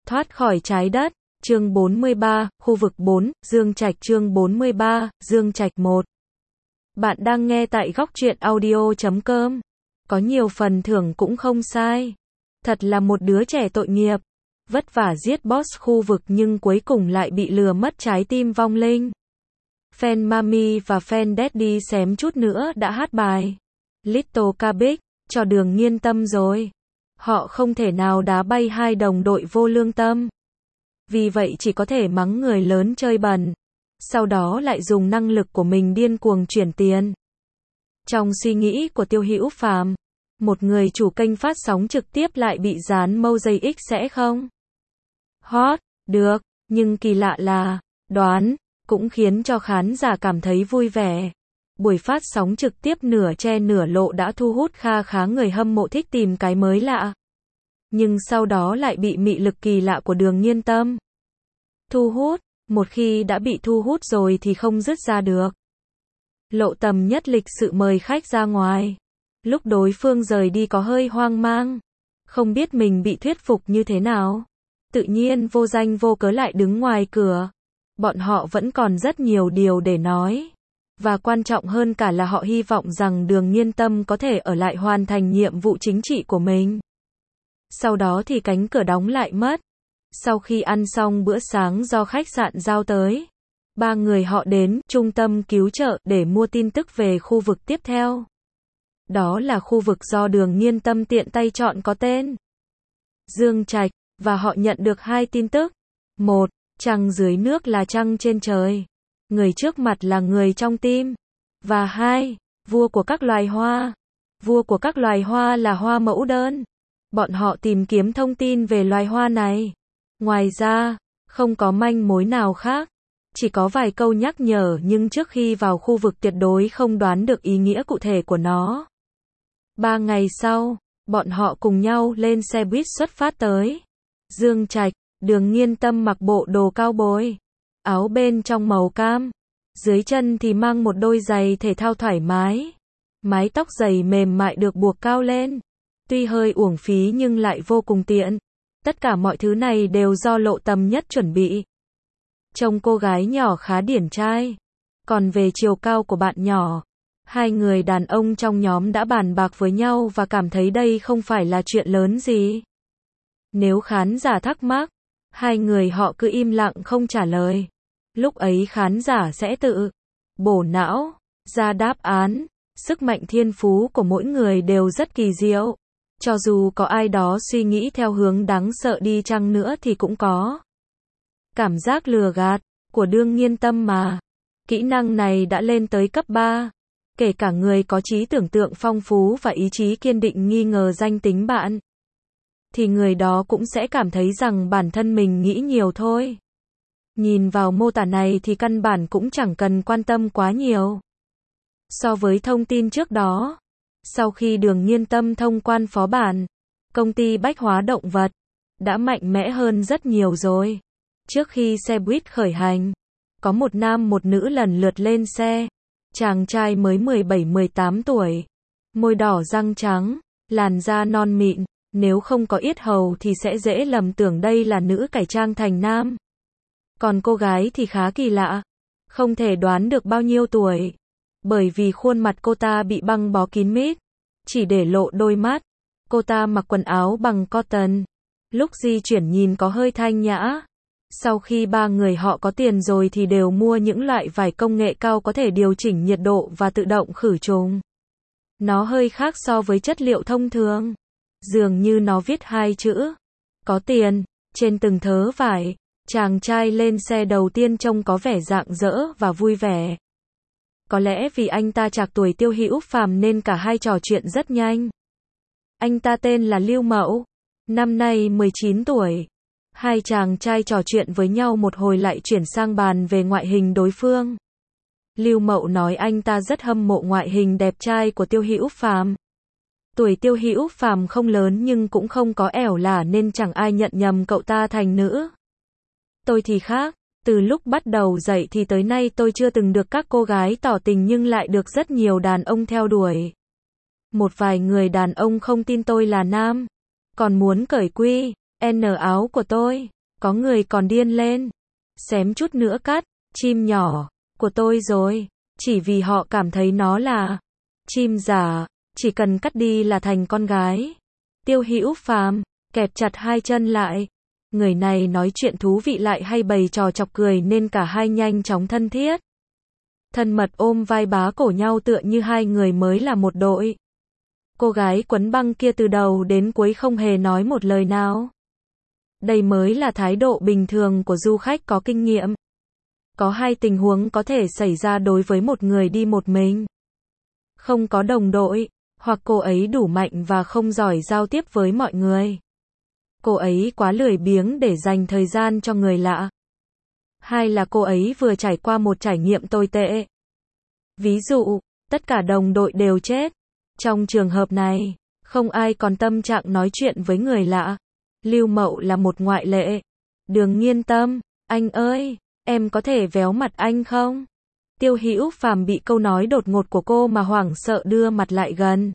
Thoát khỏi trái đất, chương 43, khu vực 4, Dương Trạch chương 43, Dương Trạch 1. Bạn đang nghe tại góc truyện audio.com. Có nhiều phần thưởng cũng không sai. Thật là một đứa trẻ tội nghiệp. Vất vả giết boss khu vực nhưng cuối cùng lại bị lừa mất trái tim vong linh. Fan Mami và fan Daddy xém chút nữa đã hát bài Little Cabbage cho Đường Nghiên Tâm rồi. Họ không thể nào đá bay hai đồng đội vô lương tâm. Vì vậy chỉ có thể mắng người lớn chơi bẩn. Sau đó lại dùng năng lực của mình điên cuồng chuyển tiền. Trong suy nghĩ của Tiêu Hữu Phàm, một người chủ kênh phát sóng trực tiếp lại bị dán mosaic sẽ không hot được, nhưng kỳ lạ là, đoán, cũng khiến cho khán giả cảm thấy vui vẻ. Buổi phát sóng trực tiếp nửa che nửa lộ đã thu hút kha khá người hâm mộ thích tìm cái mới lạ. Nhưng sau đó lại bị mị lực kỳ lạ của Đường Nghiên Tâm thu hút, một khi đã bị thu hút rồi thì không dứt ra được. Lộ Tầm nhất lịch sự mời khách ra ngoài. Lúc đối phương rời đi có hơi hoang mang, không biết mình bị thuyết phục như thế nào. Tự nhiên vô danh vô cớ lại đứng ngoài cửa. Bọn họ vẫn còn rất nhiều điều để nói. Và quan trọng hơn cả là họ hy vọng rằng Đường Nghiên Tâm có thể ở lại hoàn thành nhiệm vụ chính trị của mình. Sau đó thì cánh cửa đóng lại mất. Sau khi ăn xong bữa sáng do khách sạn giao tới, ba người họ đến trung tâm cứu trợ để mua tin tức về khu vực tiếp theo. Đó là khu vực do Đường Nghiên Tâm tiện tay chọn có tên Dương Trạch, và họ nhận được hai tin tức. Một, trăng dưới nước là trăng trên trời. Người trước mặt là người trong tim. Và hai, vua của các loài hoa. Vua của các loài hoa là hoa mẫu đơn. Bọn họ tìm kiếm thông tin về loài hoa này. Ngoài ra, không có manh mối nào khác. Chỉ có vài câu nhắc nhở nhưng trước khi vào khu vực tuyệt đối không đoán được ý nghĩa cụ thể của nó. 3 ngày sau, bọn họ cùng nhau lên xe buýt xuất phát tới Dương Trạch. Đường Nghiên Tâm mặc bộ đồ cao bồi, áo bên trong màu cam, dưới chân thì mang một đôi giày thể thao thoải mái. Mái tóc dày mềm mại được buộc cao lên. Tuy hơi uổng phí nhưng lại vô cùng tiện. Tất cả mọi thứ này đều do Lộ Tầm nhất chuẩn bị. Trông cô gái nhỏ khá điển trai. Còn về chiều cao của bạn nhỏ, hai người đàn ông trong nhóm đã bàn bạc với nhau và cảm thấy đây không phải là chuyện lớn gì. Nếu khán giả thắc mắc, hai người họ cứ im lặng không trả lời. Lúc ấy khán giả sẽ tự bổ não ra đáp án. Sức mạnh thiên phú của mỗi người đều rất kỳ diệu. Cho dù có ai đó suy nghĩ theo hướng đáng sợ đi chăng nữa thì cũng có cảm giác lừa gạt của Đường Nghiên Tâm mà. Kỹ năng này đã lên tới cấp 3. Kể cả người có trí tưởng tượng phong phú và ý chí kiên định nghi ngờ danh tính bạn, thì người đó cũng sẽ cảm thấy rằng bản thân mình nghĩ nhiều thôi. Nhìn vào mô tả này thì căn bản cũng chẳng cần quan tâm quá nhiều. So với thông tin trước đó, sau khi Đường Nghiên Tâm thông quan phó bản, công ty bách hóa động vật đã mạnh mẽ hơn rất nhiều rồi. Trước khi xe buýt khởi hành, có một nam một nữ lần lượt lên xe. Chàng trai mới 17-18 tuổi, môi đỏ răng trắng, làn da non mịn, nếu không có yết hầu thì sẽ dễ lầm tưởng đây là nữ cải trang thành nam. Còn cô gái thì khá kỳ lạ, không thể đoán được bao nhiêu tuổi, bởi vì khuôn mặt cô ta bị băng bó kín mít, chỉ để lộ đôi mắt. Cô ta mặc quần áo bằng cotton, lúc di chuyển nhìn có hơi thanh nhã. Sau khi ba người họ có tiền rồi thì đều mua những loại vải công nghệ cao có thể điều chỉnh nhiệt độ và tự động khử trùng. Nó hơi khác so với chất liệu thông thường. Dường như nó viết hai chữ có tiền trên từng thớ vải. Chàng trai lên xe đầu tiên trông có vẻ rạng rỡ và vui vẻ. Có lẽ vì anh ta trạc tuổi Tiêu Hữu Phàm nên cả hai trò chuyện rất nhanh. Anh ta tên là Lưu Mậu, năm nay 19 tuổi. Hai chàng trai trò chuyện với nhau một hồi lại chuyển sang bàn về ngoại hình đối phương. Lưu Mậu nói anh ta rất hâm mộ ngoại hình đẹp trai của Tiêu Hữu Phàm. Tuổi Tiêu Hữu Phàm không lớn nhưng cũng không có ẻo lả nên chẳng ai nhận nhầm cậu ta thành nữ. Tôi thì khác, từ lúc bắt đầu dậy thì tới nay tôi chưa từng được các cô gái tỏ tình nhưng lại được rất nhiều đàn ông theo đuổi. Một vài người đàn ông không tin tôi là nam, còn muốn cởi quy N áo của tôi. Có người còn điên lên. Xém chút nữa cắt, chim nhỏ, của tôi rồi. Chỉ vì họ cảm thấy nó là chim giả, chỉ cần cắt đi là thành con gái. Tiêu Hữu Phàm kẹp chặt hai chân lại. Người này nói chuyện thú vị lại hay bày trò chọc cười nên cả hai nhanh chóng thân thiết. Thân mật ôm vai bá cổ nhau tựa như hai người mới là một đội. Cô gái quấn băng kia từ đầu đến cuối không hề nói một lời nào. Đây mới là thái độ bình thường của du khách có kinh nghiệm. Có hai tình huống có thể xảy ra đối với một người đi một mình. Không có đồng đội, hoặc cô ấy đủ mạnh và không giỏi giao tiếp với mọi người. Cô ấy quá lười biếng để dành thời gian cho người lạ. Hai là cô ấy vừa trải qua một trải nghiệm tồi tệ. Ví dụ, tất cả đồng đội đều chết. Trong trường hợp này, không ai còn tâm trạng nói chuyện với người lạ. Lưu Mậu là một ngoại lệ. Đường Nghiên Tâm, anh ơi, em có thể véo mặt anh không? Tiêu Hữu Phàm bị câu nói đột ngột của cô mà hoảng sợ đưa mặt lại gần.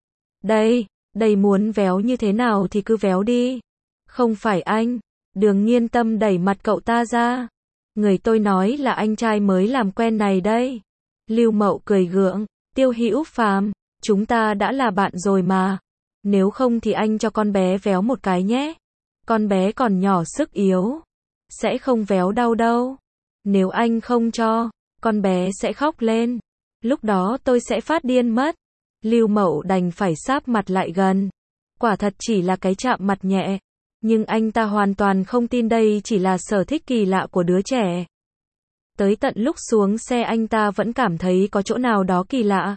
Đây muốn véo như thế nào thì cứ véo đi. Không phải anh. Đường Nghiên Tâm đẩy mặt cậu ta ra. Người tôi nói là anh trai mới làm quen này đây. Lưu Mậu cười gượng. Tiêu Hữu Phàm, chúng ta đã là bạn rồi mà. Nếu không thì anh cho con bé véo một cái nhé. Con bé còn nhỏ sức yếu. Sẽ không véo đau đâu. Nếu anh không cho, con bé sẽ khóc lên. Lúc đó tôi sẽ phát điên mất. Lưu Mậu đành phải sáp mặt lại gần. Quả thật chỉ là cái chạm mặt nhẹ. Nhưng anh ta hoàn toàn không tin đây chỉ là sở thích kỳ lạ của đứa trẻ. Tới tận lúc xuống xe anh ta vẫn cảm thấy có chỗ nào đó kỳ lạ.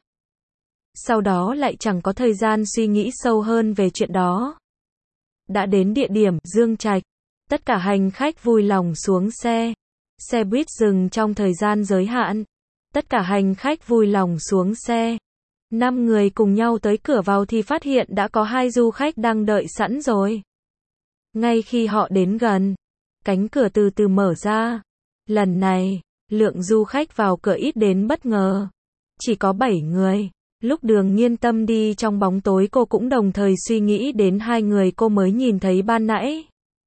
Sau đó lại chẳng có thời gian suy nghĩ sâu hơn về chuyện đó. Đã đến địa điểm Dương Trạch, tất cả hành khách vui lòng xuống xe. Xe buýt dừng trong thời gian giới hạn. Tất cả hành khách vui lòng xuống xe. 5 người cùng nhau tới cửa vào thì phát hiện đã có 2 du khách đang đợi sẵn rồi. Ngay khi họ đến gần, cánh cửa từ từ mở ra. Lần này, lượng du khách vào cửa ít đến bất ngờ. Chỉ có 7 người. Lúc Đường Nghiên Tâm đi trong bóng tối cô cũng đồng thời suy nghĩ đến 2 người cô mới nhìn thấy ban nãy.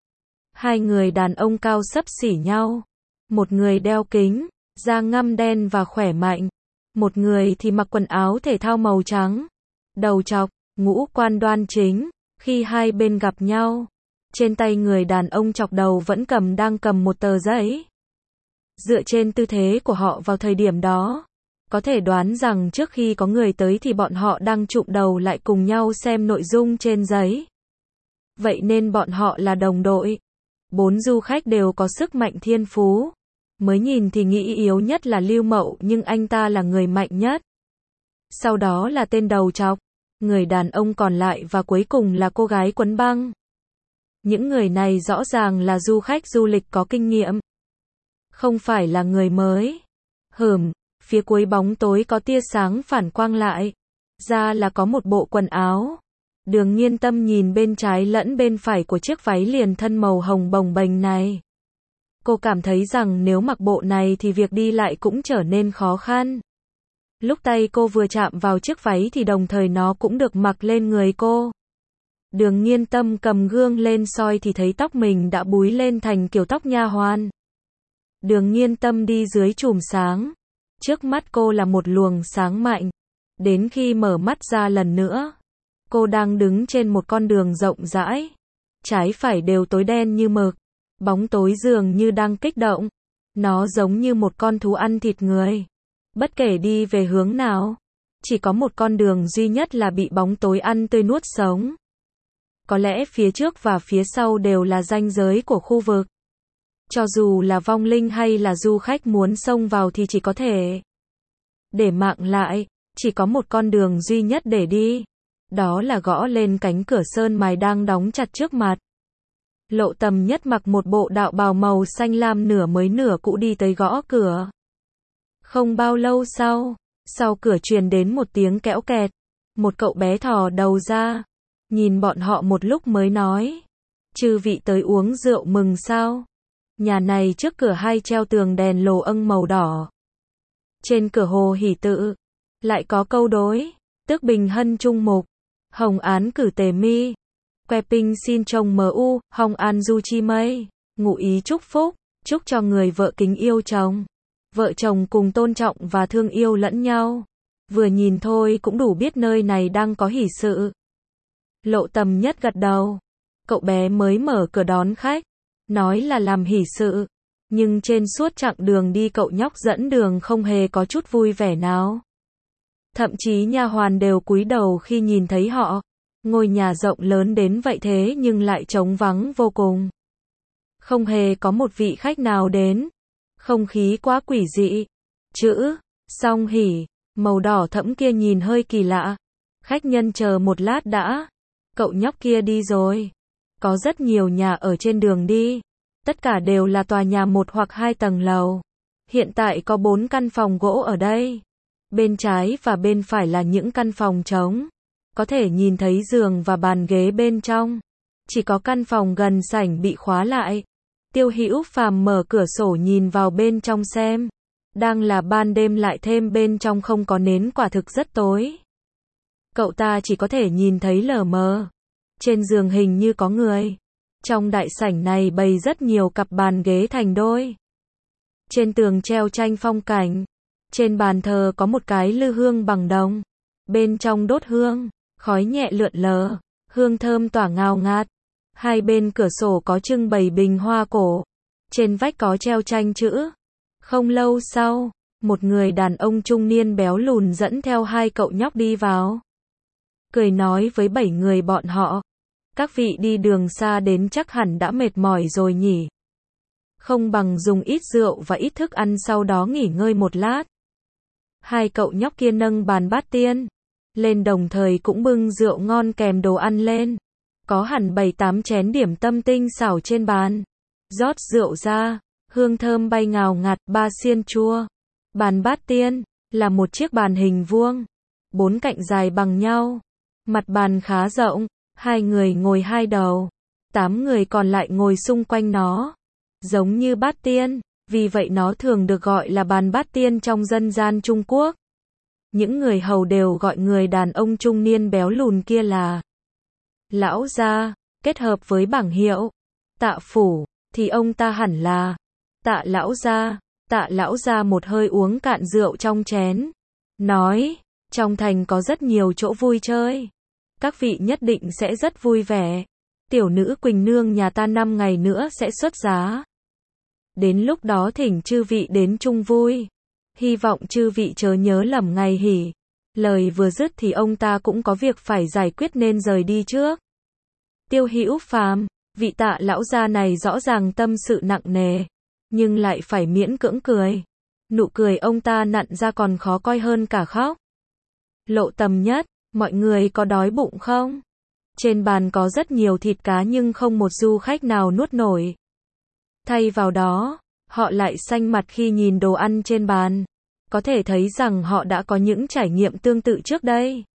2 người đàn ông cao xấp xỉ nhau. Một người đeo kính, da ngăm đen và khỏe mạnh. Một người thì mặc quần áo thể thao màu trắng. Đầu trọc, ngũ quan đoan chính. Khi hai bên gặp nhau, trên tay người đàn ông chọc đầu vẫn đang cầm một tờ giấy. Dựa trên tư thế của họ vào thời điểm đó, có thể đoán rằng trước khi có người tới thì bọn họ đang chụm đầu lại cùng nhau xem nội dung trên giấy. Vậy nên bọn họ là đồng đội. 4 du khách đều có sức mạnh thiên phú. Mới nhìn thì nghĩ yếu nhất là Lưu Mậu nhưng anh ta là người mạnh nhất. Sau đó là tên đầu trọc, người đàn ông còn lại và cuối cùng là cô gái quấn băng. Những người này rõ ràng là du khách du lịch có kinh nghiệm. Không phải là người mới. Phía cuối bóng tối có tia sáng phản quang lại. Ra là có một bộ quần áo. Đường Nghiên Tâm nhìn bên trái lẫn bên phải của chiếc váy liền thân màu hồng bồng bềnh này. Cô cảm thấy rằng nếu mặc bộ này thì việc đi lại cũng trở nên khó khăn. Lúc tay cô vừa chạm vào chiếc váy thì đồng thời nó cũng được mặc lên người cô. Đường Nghiên Tâm cầm gương lên soi thì thấy tóc mình đã búi lên thành kiểu tóc nha hoàn. Đường Nghiên Tâm đi dưới chùm sáng. Trước mắt cô là một luồng sáng mạnh. Đến khi mở mắt ra lần nữa, cô đang đứng trên một con đường rộng rãi. Trái phải đều tối đen như mực. Bóng tối dường như đang kích động. Nó giống như một con thú ăn thịt người. Bất kể đi về hướng nào, chỉ có một con đường duy nhất là bị bóng tối ăn tươi nuốt sống. Có lẽ phía trước và phía sau đều là ranh giới của khu vực. Cho dù là vong linh hay là du khách muốn xông vào thì chỉ có thể để mạng lại, chỉ có một con đường duy nhất để đi. Đó là gõ lên cánh cửa sơn mài đang đóng chặt trước mặt. Lộ Tầm Nhất mặc một bộ đạo bào màu xanh lam nửa mới nửa cũ đi tới gõ cửa. Không bao lâu sau cửa truyền đến một tiếng kẽo kẹt. Một cậu bé thò đầu ra, nhìn bọn họ một lúc mới nói: "Chư vị tới uống rượu mừng sao?" Nhà này trước cửa hay treo tường đèn lồ âng màu đỏ. Trên cửa hồ hỷ tự, lại có câu đối: "Tước bình hân trung mục, hồng án cử tề mi, que pinh xin trông mu, hồng an du chi mây." ngụ ý chúc phúc, chúc cho người vợ kính yêu chồng. Vợ chồng cùng tôn trọng và thương yêu lẫn nhau. Vừa nhìn thôi cũng đủ biết nơi này đang có hỷ sự. Lộ Tầm Nhất gật đầu. Cậu bé mới mở cửa đón khách, nói là làm hỷ sự, nhưng trên suốt chặng đường đi cậu nhóc dẫn đường không hề có chút vui vẻ nào. Thậm chí nha hoàn đều cúi đầu khi nhìn thấy họ. Ngôi nhà rộng lớn đến vậy thế nhưng lại trống vắng vô cùng. Không hề có một vị khách nào đến. Không khí quá quỷ dị. Chữ song hỷ màu đỏ thẫm kia nhìn hơi kỳ lạ. Khách nhân chờ một lát đã. Cậu nhóc kia đi rồi. Có rất nhiều nhà ở trên đường đi. Tất cả đều là tòa nhà 1 hoặc 2 tầng lầu. Hiện tại có 4 căn phòng gỗ ở đây. Bên trái và bên phải là những căn phòng trống. Có thể nhìn thấy giường và bàn ghế bên trong. Chỉ có căn phòng gần sảnh bị khóa lại. Tiêu Hữu Phàm mở cửa sổ nhìn vào bên trong xem. Đang là ban đêm lại thêm bên trong không có nến, quả thực rất tối. Cậu ta chỉ có thể nhìn thấy lờ mờ. Trên giường hình như có người. Trong đại sảnh này bày rất nhiều cặp bàn ghế thành đôi. Trên tường treo tranh phong cảnh. Trên bàn thờ có một cái lư hương bằng đồng. Bên trong đốt hương, khói nhẹ lượn lờ, hương thơm tỏa ngào ngạt. Hai bên cửa sổ có trưng bày bình hoa cổ. Trên vách có treo tranh chữ. Không lâu sau, một người đàn ông trung niên béo lùn dẫn theo 2 cậu nhóc đi vào. Cười nói với 7 người bọn họ. Các vị đi đường xa đến chắc hẳn đã mệt mỏi rồi nhỉ. Không bằng dùng ít rượu và ít thức ăn sau đó nghỉ ngơi một lát. 2 cậu nhóc kia nâng bàn bát tiên lên, đồng thời cũng bưng rượu ngon kèm đồ ăn lên. Có hẳn 7-8 chén điểm tâm tinh xảo trên bàn. Rót rượu ra, hương thơm bay ngào ngạt, 3 xiên chua. Bàn bát tiên là một chiếc bàn hình vuông, 4 cạnh dài bằng nhau. Mặt bàn khá rộng, 2 người ngồi 2 đầu, 8 người còn lại ngồi xung quanh nó. Giống như bát tiên, vì vậy nó thường được gọi là bàn bát tiên trong dân gian Trung Quốc. Những người hầu đều gọi người đàn ông trung niên béo lùn kia là lão gia, kết hợp với bảng hiệu Tạ phủ, thì ông ta hẳn là Tạ lão gia. Tạ lão gia một hơi uống cạn rượu trong chén, nói, trong thành có rất nhiều chỗ vui chơi. Các vị nhất định sẽ rất vui vẻ. Tiểu nữ Quỳnh Nương nhà ta 5 ngày nữa sẽ xuất giá. Đến lúc đó thỉnh chư vị đến chung vui. Hy vọng chư vị chớ nhớ lầm ngày hỉ. Lời vừa dứt thì ông ta cũng có việc phải giải quyết nên rời đi trước. Tiêu Hữu Phàm, vị Tạ lão gia này rõ ràng tâm sự nặng nề, nhưng lại phải miễn cưỡng cười. Nụ cười ông ta nặn ra còn khó coi hơn cả khóc. Lộ Tầm Nhất, mọi người có đói bụng không? Trên bàn có rất nhiều thịt cá nhưng không một du khách nào nuốt nổi. Thay vào đó, họ lại xanh mặt khi nhìn đồ ăn trên bàn. Có thể thấy rằng họ đã có những trải nghiệm tương tự trước đây.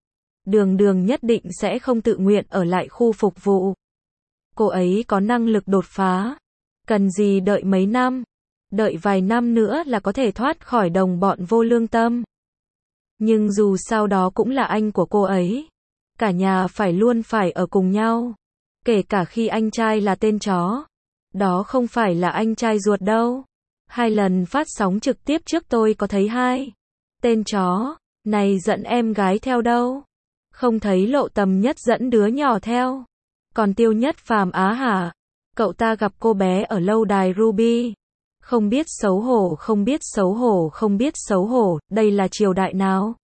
Đường Đường nhất định sẽ không tự nguyện ở lại khu phục vụ. Cô ấy có năng lực đột phá. Cần gì đợi mấy năm? Đợi vài năm nữa là có thể thoát khỏi đồng bọn vô lương tâm. Nhưng dù sao đó cũng là anh của cô ấy. Cả nhà phải luôn phải ở cùng nhau. Kể cả khi anh trai là tên chó. Đó không phải là anh trai ruột đâu. 2 lần phát sóng trực tiếp trước tôi có thấy 2 tên chó này dẫn em gái theo đâu. Không thấy Lộ Tầm Nhất dẫn đứa nhỏ theo. Còn Tiêu Nhất Phàm á hả? Cậu ta gặp cô bé ở lâu đài Ruby. Không biết xấu hổ, không biết xấu hổ, không biết xấu hổ, đây là triều đại nào?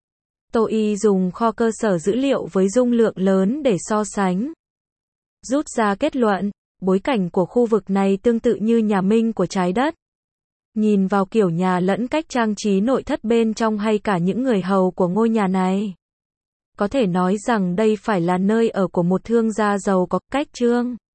Tô Y dùng kho cơ sở dữ liệu với dung lượng lớn để so sánh. Rút ra kết luận, bối cảnh của khu vực này tương tự như nhà Minh của trái đất. Nhìn vào kiểu nhà lẫn cách trang trí nội thất bên trong hay cả những người hầu của ngôi nhà này. Có thể nói rằng đây phải là nơi ở của một thương gia giàu có cách trương.